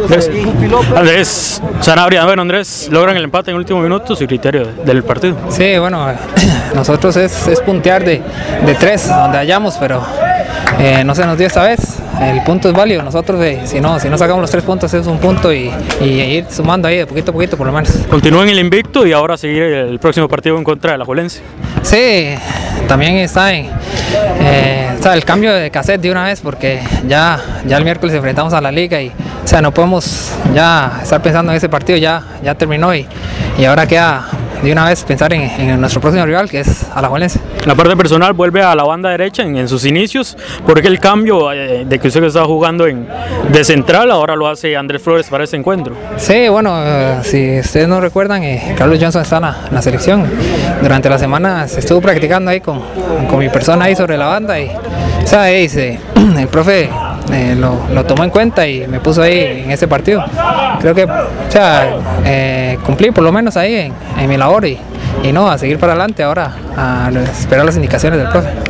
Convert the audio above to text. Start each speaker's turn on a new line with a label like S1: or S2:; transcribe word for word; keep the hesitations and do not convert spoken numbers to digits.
S1: Andrés, Andrés Sanabria, bueno Andrés, logran el empate en el último minuto, su criterio del partido.
S2: Sí, bueno, nosotros es, es puntear de, de tres, donde hallamos, pero eh, no se nos dio esta vez. El punto es válido, nosotros eh, si no si no sacamos los tres puntos es un punto y, y ir sumando ahí de poquito a poquito por lo menos.
S1: Continúen el invicto y ahora seguir el próximo partido en contra de la Alajuelense.
S2: Sí, también está en eh, o sea, el cambio de cassette de una vez porque ya, ya el miércoles enfrentamos a la liga y o sea, no podemos ya estar pensando en ese partido, ya, ya terminó y, y ahora queda de una vez pensar en, en nuestro próximo rival que es Alajuelense.
S1: La parte personal vuelve a la banda derecha en, en sus inicios, porque el cambio eh, de que usted estaba jugando en, de central ahora lo hace Andrés Flores para este encuentro.
S2: Sí, bueno, eh, si ustedes no recuerdan, eh, Carlos Johnson está en la, en la selección. Durante la semana se estuvo practicando ahí con, con mi persona ahí sobre la banda y o sea, ahí se, el profe eh, lo, lo tomó en cuenta y me puso ahí en ese partido. Creo que o sea, eh, cumplí por lo menos ahí en, en mi labor y, y no, a seguir para adelante ahora, a esperar las indicaciones del profe.